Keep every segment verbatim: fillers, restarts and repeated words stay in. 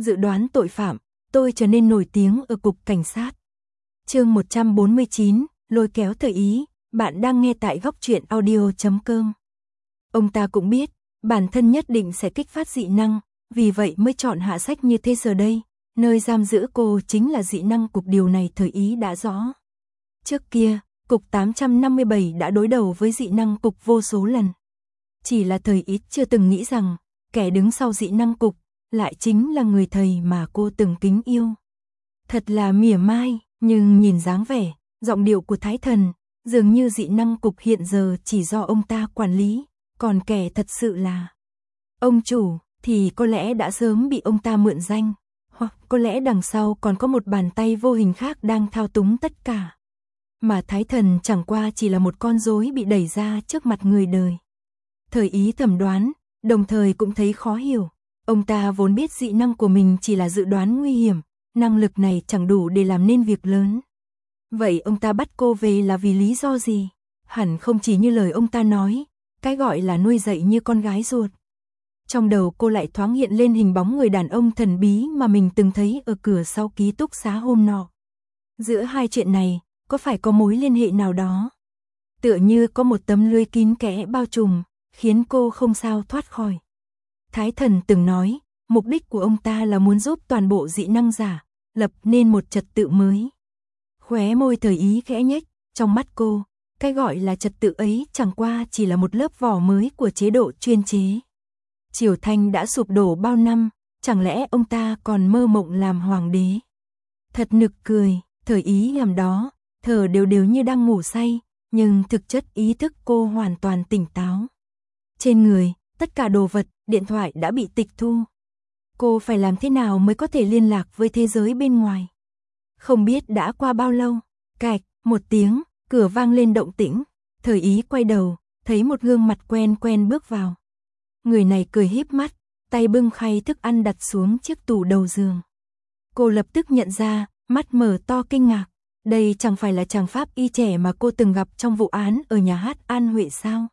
dự đoán tội phạm, tôi trở nên nổi tiếng ở cục cảnh sát. Chương một trăm bốn mươi chín, lôi kéo Thời Ý, bạn đang nghe tại góc truyện audio chấm com. Ông ta cũng biết, bản thân nhất định sẽ kích phát dị năng, vì vậy mới chọn hạ sách như thế. Giờ đây, nơi giam giữ cô chính là dị năng cục, điều này Thời Ý đã rõ. Trước kia, cục tám trăm năm mươi bảy đã đối đầu với dị năng cục vô số lần. Chỉ là Thời Ý chưa từng nghĩ rằng, kẻ đứng sau dị năng cục, lại chính là người thầy mà cô từng kính yêu. Thật là mỉa mai, nhưng nhìn dáng vẻ, giọng điệu của Thái Thần, dường như dị năng cục hiện giờ chỉ do ông ta quản lý, còn kẻ thật sự là ông chủ, thì có lẽ đã sớm bị ông ta mượn danh, hoặc có lẽ đằng sau còn có một bàn tay vô hình khác đang thao túng tất cả. Mà Thái Thần chẳng qua chỉ là một con rối bị đẩy ra trước mặt người đời. Thời Ý thẩm đoán, đồng thời cũng thấy khó hiểu. Ông ta vốn biết dị năng của mình chỉ là dự đoán nguy hiểm, năng lực này chẳng đủ để làm nên việc lớn. Vậy ông ta bắt cô về là vì lý do gì? Hẳn không chỉ như lời ông ta nói, cái gọi là nuôi dạy như con gái ruột. Trong đầu cô lại thoáng hiện lên hình bóng người đàn ông thần bí mà mình từng thấy ở cửa sau ký túc xá hôm nọ. Giữa hai chuyện này, có phải có mối liên hệ nào đó? Tựa như có một tấm lưới kín kẽ bao trùm, khiến cô không sao thoát khỏi. Thái Thần từng nói, mục đích của ông ta là muốn giúp toàn bộ dị năng giả, lập nên một trật tự mới. Khóe môi Thời Ý khẽ nhếch, trong mắt cô, cái gọi là trật tự ấy chẳng qua chỉ là một lớp vỏ mới của chế độ chuyên chế. Triều Thanh đã sụp đổ bao năm, chẳng lẽ ông ta còn mơ mộng làm hoàng đế? Thật nực cười, Thời Ý nằm đó, thở đều đều như đang ngủ say, nhưng thực chất ý thức cô hoàn toàn tỉnh táo. Trên người, tất cả đồ vật, điện thoại đã bị tịch thu. Cô phải làm thế nào mới có thể liên lạc với thế giới bên ngoài? Không biết đã qua bao lâu, cạch, một tiếng, cửa vang lên động tĩnh. Thời Ý quay đầu, thấy một gương mặt quen quen bước vào. Người này cười híp mắt, tay bưng khay thức ăn đặt xuống chiếc tủ đầu giường. Cô lập tức nhận ra, mắt mở to kinh ngạc. Đây chẳng phải là chàng pháp y trẻ mà cô từng gặp trong vụ án ở nhà hát An Huệ sao?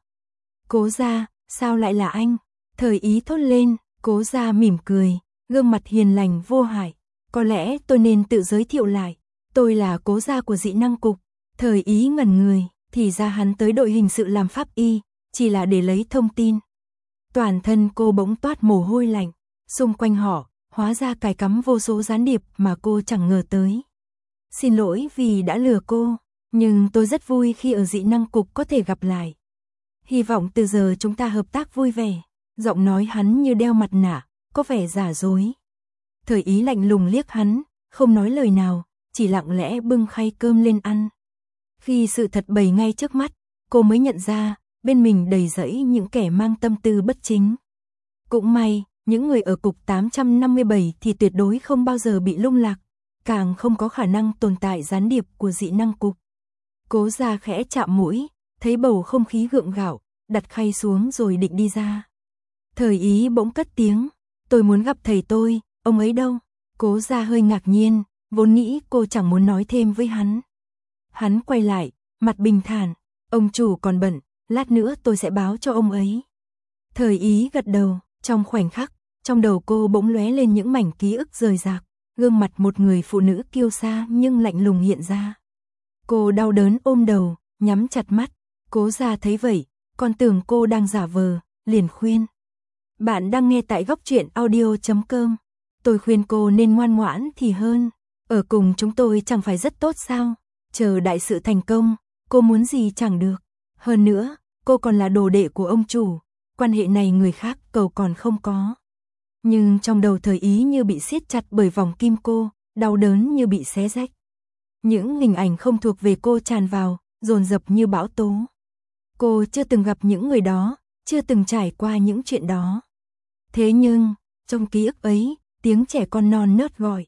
Cố Gia, sao lại là anh? Thời Ý thốt lên, Cố Gia mỉm cười, gương mặt hiền lành vô hại. Có lẽ tôi nên tự giới thiệu lại, tôi là Cố Gia của dị năng cục. Thời Ý ngẩn người, thì ra hắn tới đội hình sự làm pháp y, chỉ là để lấy thông tin. Toàn thân cô bỗng toát mồ hôi lạnh, xung quanh họ, hóa ra cài cắm vô số gián điệp mà cô chẳng ngờ tới. Xin lỗi vì đã lừa cô, nhưng tôi rất vui khi ở dị năng cục có thể gặp lại. Hy vọng từ giờ chúng ta hợp tác vui vẻ. Giọng nói hắn như đeo mặt nạ, có vẻ giả dối. Thời Ý lạnh lùng liếc hắn, không nói lời nào, chỉ lặng lẽ bưng khay cơm lên ăn. Khi sự thật bày ngay trước mắt, cô mới nhận ra, bên mình đầy rẫy những kẻ mang tâm tư bất chính. Cũng may, những người ở cục tám trăm năm mươi bảy thì tuyệt đối không bao giờ bị lung lạc, càng không có khả năng tồn tại gián điệp của dị năng cục. Cố Gia khẽ chạm mũi, thấy bầu không khí gượng gạo, đặt khay xuống rồi định đi ra. Thời Ý bỗng cất tiếng, tôi muốn gặp thầy tôi, ông ấy đâu? Cố Gia hơi ngạc nhiên, vốn nghĩ cô chẳng muốn nói thêm với hắn. Hắn quay lại, mặt bình thản, ông chủ còn bận, lát nữa tôi sẽ báo cho ông ấy. Thời Ý gật đầu, trong khoảnh khắc, trong đầu cô bỗng lóe lên những mảnh ký ức rời rạc, gương mặt một người phụ nữ kiêu sa nhưng lạnh lùng hiện ra. Cô đau đớn ôm đầu, nhắm chặt mắt. Cố Gia thấy vậy, còn tưởng cô đang giả vờ, liền khuyên. Bạn đang nghe tại góc truyện audio chấm com. Tôi khuyên cô nên ngoan ngoãn thì hơn. Ở cùng chúng tôi chẳng phải rất tốt sao? Chờ đại sự thành công, cô muốn gì chẳng được. Hơn nữa, cô còn là đồ đệ của ông chủ. Quan hệ này người khác cầu còn không có. Nhưng trong đầu Thời Ý như bị siết chặt bởi vòng kim cô, đau đớn như bị xé rách. Những hình ảnh không thuộc về cô tràn vào, dồn dập như bão tố. Cô chưa từng gặp những người đó, chưa từng trải qua những chuyện đó. Thế nhưng, trong ký ức ấy, tiếng trẻ con non nớt gọi.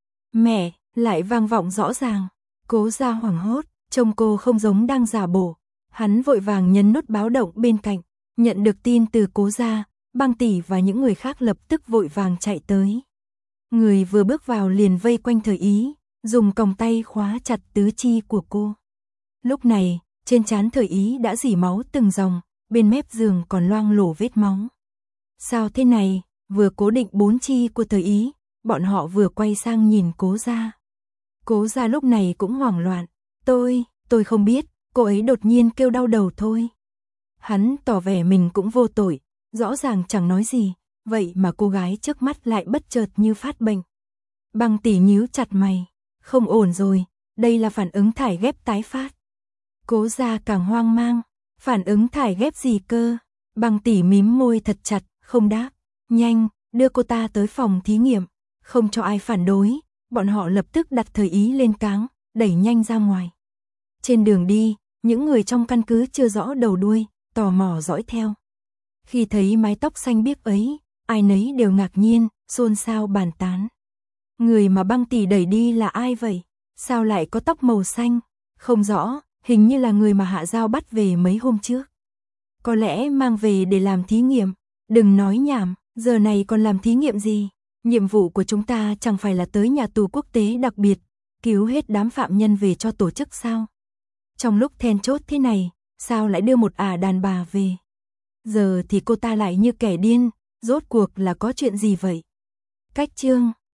Mẹ, lại vang vọng rõ ràng. Cố Gia hoảng hốt, trông cô không giống đang giả bộ. Hắn vội vàng nhấn nút báo động bên cạnh, nhận được tin từ Cố Gia, Băng tỷ và những người khác lập tức vội vàng chạy tới. Người vừa bước vào liền vây quanh Thời Ý, dùng còng tay khóa chặt tứ chi của cô. Lúc này, trên trán Thời Ý đã rỉ máu từng dòng, bên mép giường còn loang lổ vết máu. Sao thế này? Vừa cố định bốn chi của Thời Ý, bọn họ vừa quay sang nhìn Cố Gia. Cố Gia lúc này cũng hoảng loạn. Tôi, tôi không biết, cô ấy đột nhiên kêu đau đầu thôi. Hắn tỏ vẻ mình cũng vô tội, rõ ràng chẳng nói gì, vậy mà cô gái trước mắt lại bất chợt như phát bệnh. Băng tỷ nhíu chặt mày, không ổn rồi, đây là phản ứng thải ghép tái phát. Cố Gia càng hoang mang, phản ứng thải ghép gì cơ? Băng tỷ mím môi thật chặt, không đáp. Nhanh, đưa cô ta tới phòng thí nghiệm, không cho ai phản đối, bọn họ lập tức đặt Thời Ý lên cáng, đẩy nhanh ra ngoài. Trên đường đi, những người trong căn cứ chưa rõ đầu đuôi, tò mò dõi theo. Khi thấy mái tóc xanh biếc ấy, ai nấy đều ngạc nhiên, xôn xao bàn tán. Người mà Băng tỷ đẩy đi là ai vậy? Sao lại có tóc màu xanh? Không rõ, hình như là người mà Hạ Giao bắt về mấy hôm trước. Có lẽ mang về để làm thí nghiệm. Đừng nói nhảm, giờ này còn làm thí nghiệm gì? Nhiệm vụ của chúng ta chẳng phải là tới nhà tù quốc tế đặc biệt, cứu hết đám phạm nhân về cho tổ chức sao? Trong lúc then chốt thế này, sao lại đưa một ả đàn bà về? Giờ thì cô ta lại như kẻ điên, rốt cuộc là có chuyện gì vậy? Cách chương